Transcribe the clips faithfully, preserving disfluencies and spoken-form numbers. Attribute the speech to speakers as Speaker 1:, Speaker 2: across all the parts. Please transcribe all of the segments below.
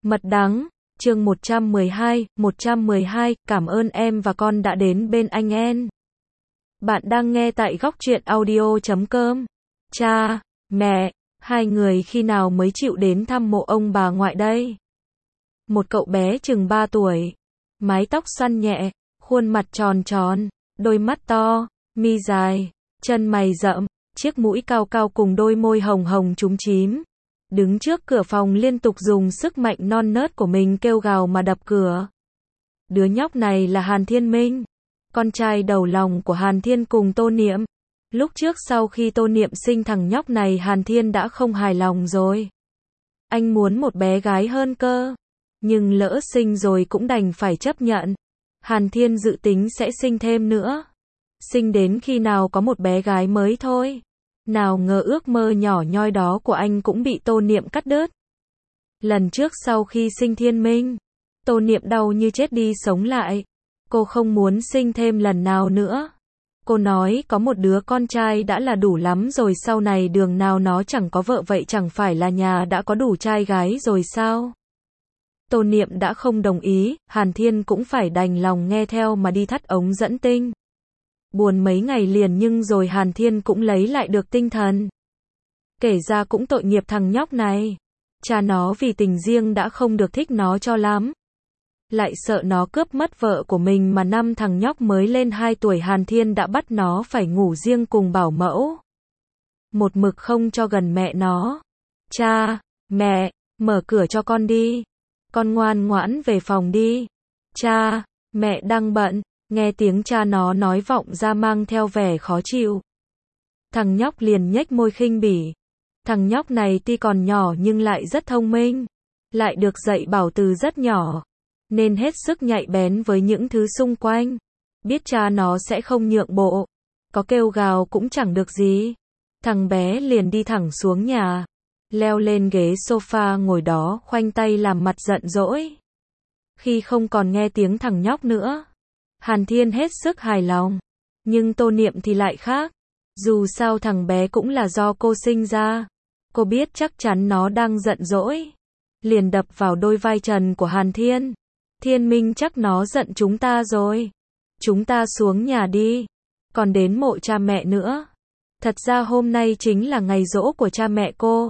Speaker 1: Mật đắng, chương một trăm mười hai, một trăm mười hai, cảm ơn em và con đã đến bên anh en. Bạn đang nghe tại góc truyện audio chấm com. Cha, mẹ, hai người khi nào mới chịu đến thăm mộ ông bà ngoại đây? Một cậu bé chừng ba tuổi, mái tóc xoăn nhẹ, khuôn mặt tròn tròn, đôi mắt to, mi dài, chân mày rậm, chiếc mũi cao cao cùng đôi môi hồng hồng chúm chím. Đứng trước cửa phòng liên tục dùng sức mạnh non nớt của mình kêu gào mà đập cửa. Đứa nhóc này là Hàn Thiên Minh, con trai đầu lòng của Hàn Thiên cùng Tô Niệm. Lúc trước sau khi Tô Niệm sinh thằng nhóc này Hàn Thiên đã không hài lòng rồi. Anh muốn một bé gái hơn cơ. Nhưng lỡ sinh rồi cũng đành phải chấp nhận. Hàn Thiên dự tính sẽ sinh thêm nữa. Sinh đến khi nào có một bé gái mới thôi. Nào ngờ ước mơ nhỏ nhoi đó của anh cũng bị Tô Niệm cắt đứt. Lần trước sau khi sinh Thiên Minh, Tô Niệm đau như chết đi sống lại. Cô không muốn sinh thêm lần nào nữa. Cô nói có một đứa con trai đã là đủ lắm rồi, sau này đường nào nó chẳng có vợ, vậy chẳng phải là nhà đã có đủ trai gái rồi sao? Tô Niệm đã không đồng ý, Hàn Thiên cũng phải đành lòng nghe theo mà đi thắt ống dẫn tinh. Buồn mấy ngày liền nhưng rồi Hàn Thiên cũng lấy lại được tinh thần. Kể ra cũng tội nghiệp thằng nhóc này. Cha nó vì tình riêng đã không được thích nó cho lắm. Lại sợ nó cướp mất vợ của mình mà năm thằng nhóc mới lên hai tuổi Hàn Thiên đã bắt nó phải ngủ riêng cùng bảo mẫu. Một mực không cho gần mẹ nó. Cha, mẹ, mở cửa cho con đi. Con ngoan ngoãn về phòng đi. Cha, mẹ đang bận. Nghe tiếng cha nó nói vọng ra mang theo vẻ khó chịu. Thằng nhóc liền nhếch môi khinh bỉ. Thằng nhóc này tuy còn nhỏ nhưng lại rất thông minh. Lại được dạy bảo từ rất nhỏ. Nên hết sức nhạy bén với những thứ xung quanh. Biết cha nó sẽ không nhượng bộ. Có kêu gào cũng chẳng được gì. Thằng bé liền đi thẳng xuống nhà. Leo lên ghế sofa ngồi đó khoanh tay làm mặt giận dỗi. Khi không còn nghe tiếng thằng nhóc nữa, Hàn Thiên hết sức hài lòng. Nhưng Tô Niệm thì lại khác. Dù sao thằng bé cũng là do cô sinh ra. Cô biết chắc chắn nó đang giận dỗi. Liền đập vào đôi vai trần của Hàn Thiên. Thiên Minh, chắc nó giận chúng ta rồi. Chúng ta xuống nhà đi. Còn đến mộ cha mẹ nữa. Thật ra hôm nay chính là ngày giỗ của cha mẹ cô.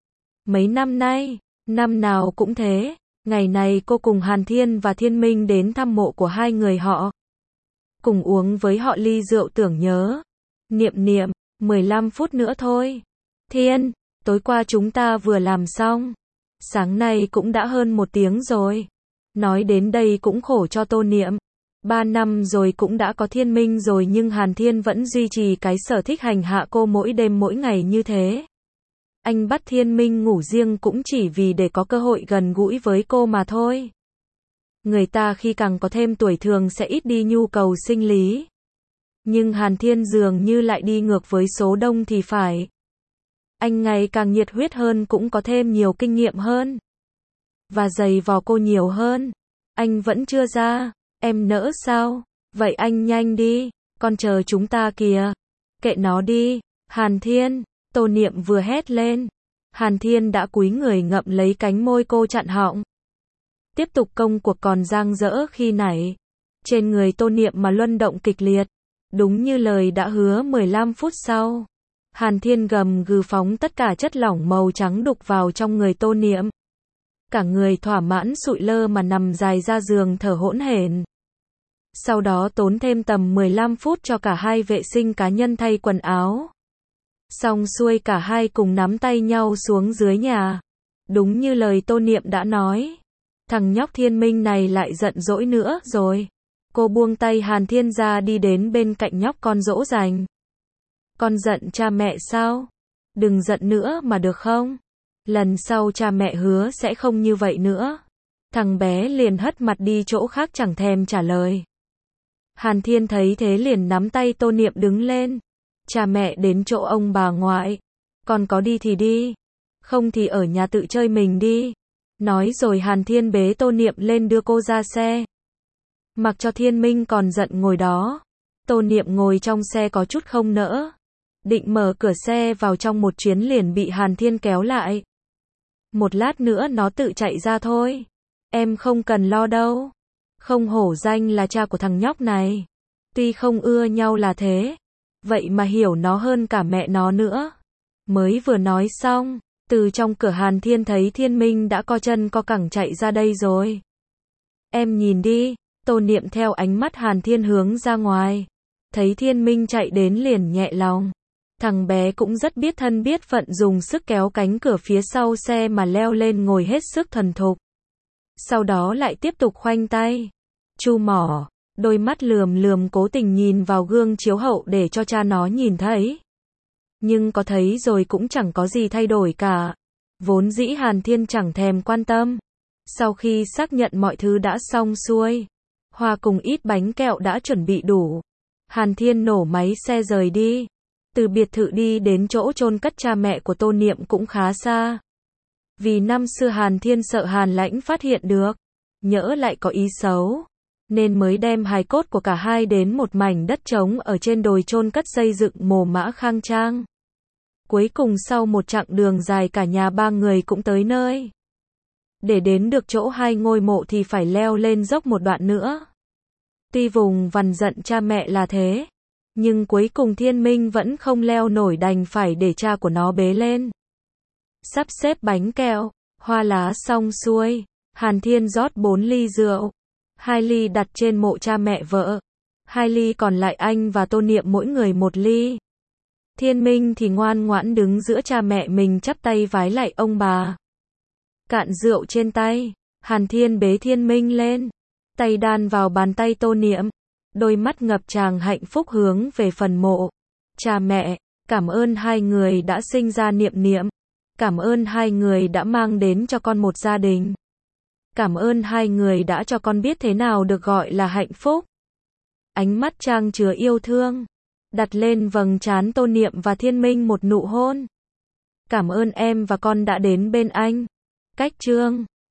Speaker 1: Mấy năm nay, năm nào cũng thế. Ngày này cô cùng Hàn Thiên và Thiên Minh đến thăm mộ của hai người họ. Cùng uống với họ ly rượu tưởng nhớ. Niệm niệm, mười lăm phút nữa thôi. Thiên, tối qua chúng ta vừa làm xong. Sáng nay cũng đã hơn một tiếng rồi. Nói đến đây cũng khổ cho Tô Niệm. Ba năm rồi cũng đã có Thiên Minh rồi nhưng Hàn Thiên vẫn duy trì cái sở thích hành hạ cô mỗi đêm mỗi ngày như thế. Anh bắt Thiên Minh ngủ riêng cũng chỉ vì để có cơ hội gần gũi với cô mà thôi. Người ta khi càng có thêm tuổi thường sẽ ít đi nhu cầu sinh lý. Nhưng Hàn Thiên dường như lại đi ngược với số đông thì phải. Anh ngày càng nhiệt huyết hơn, cũng có thêm nhiều kinh nghiệm hơn. Và giày vò cô nhiều hơn. Anh vẫn chưa ra. Em nỡ sao? Vậy anh nhanh đi. Con chờ chúng ta kìa. Kệ nó đi. Hàn Thiên. Tô Niệm vừa hét lên. Hàn Thiên đã cúi người ngậm lấy cánh môi cô chặn họng. Tiếp tục công cuộc còn dang dở khi nãy. Trên người Tô Niệm mà luân động kịch liệt. Đúng như lời đã hứa mười lăm phút sau. Hàn Thiên gầm gừ phóng tất cả chất lỏng màu trắng đục vào trong người Tô Niệm. Cả người thỏa mãn sụi lơ mà nằm dài ra giường thở hỗn hển. Sau đó tốn thêm tầm mười lăm phút cho cả hai vệ sinh cá nhân thay quần áo. Xong xuôi cả hai cùng nắm tay nhau xuống dưới nhà. Đúng như lời Tô Niệm đã nói. Thằng nhóc Thiên Minh này lại giận dỗi nữa rồi. Cô buông tay Hàn Thiên ra đi đến bên cạnh nhóc con dỗ dành. Con giận cha mẹ sao? Đừng giận nữa mà được không? Lần sau cha mẹ hứa sẽ không như vậy nữa. Thằng bé liền hất mặt đi chỗ khác chẳng thèm trả lời. Hàn Thiên thấy thế liền nắm tay Tô Niệm đứng lên. Cha mẹ đến chỗ ông bà ngoại. Con có đi thì đi. Không thì ở nhà tự chơi mình đi. Nói rồi Hàn Thiên bế Tô Niệm lên đưa cô ra xe. Mặc cho Thiên Minh còn giận ngồi đó. Tô Niệm ngồi trong xe có chút không nỡ. Định mở cửa xe vào trong một chuyến liền bị Hàn Thiên kéo lại. Một lát nữa nó tự chạy ra thôi. Em không cần lo đâu. Không hổ danh là cha của thằng nhóc này. Tuy không ưa nhau là thế, vậy mà hiểu nó hơn cả mẹ nó nữa. Mới vừa nói xong, từ trong cửa Hàn Thiên thấy Thiên Minh đã co chân co cẳng chạy ra đây rồi. Em nhìn đi, Tô Niệm theo ánh mắt Hàn Thiên hướng ra ngoài. Thấy Thiên Minh chạy đến liền nhẹ lòng. Thằng bé cũng rất biết thân biết phận, dùng sức kéo cánh cửa phía sau xe mà leo lên ngồi hết sức thuần thục. Sau đó lại tiếp tục khoanh tay, chu mỏ, đôi mắt lườm lườm cố tình nhìn vào gương chiếu hậu để cho cha nó nhìn thấy. Nhưng có thấy rồi cũng chẳng có gì thay đổi cả. Vốn dĩ Hàn Thiên chẳng thèm quan tâm. Sau khi xác nhận mọi thứ đã xong xuôi, hoa cùng ít bánh kẹo đã chuẩn bị đủ, Hàn Thiên nổ máy xe rời đi. Từ biệt thự đi đến chỗ chôn cất cha mẹ của Tô Niệm cũng khá xa. Vì năm xưa Hàn Thiên sợ Hàn Lãnh phát hiện được, nhỡ lại có ý xấu, nên mới đem hài cốt của cả hai đến một mảnh đất trống ở trên đồi chôn cất xây dựng mồ mã khang trang. Cuối cùng sau một chặng đường dài cả nhà ba người cũng tới nơi. Để đến được chỗ hai ngôi mộ thì phải leo lên dốc một đoạn nữa. Tuy vùng vằn giận cha mẹ là thế, nhưng cuối cùng Thiên Minh vẫn không leo nổi, đành phải để cha của nó bế lên. Sắp xếp bánh kẹo, hoa lá xong xuôi, Hàn Thiên rót bốn ly rượu. Hai ly đặt trên mộ cha mẹ vợ. Hai ly còn lại anh và Tô Niệm mỗi người một ly. Thiên Minh thì ngoan ngoãn đứng giữa cha mẹ mình chắp tay vái lạy ông bà. Cạn rượu trên tay, Hàn Thiên bế Thiên Minh lên. Tay đan vào bàn tay Tô Niệm. Đôi mắt ngập tràn hạnh phúc hướng về phần mộ. Cha mẹ, cảm ơn hai người đã sinh ra Niệm Niệm. Cảm ơn hai người đã mang đến cho con một gia đình. Cảm ơn hai người đã cho con biết thế nào được gọi là hạnh phúc. Ánh mắt trang chứa yêu thương, đặt lên vầng trán Tô Niệm và Thiên Minh một nụ hôn. Cảm ơn em và con đã đến bên anh. Cách chương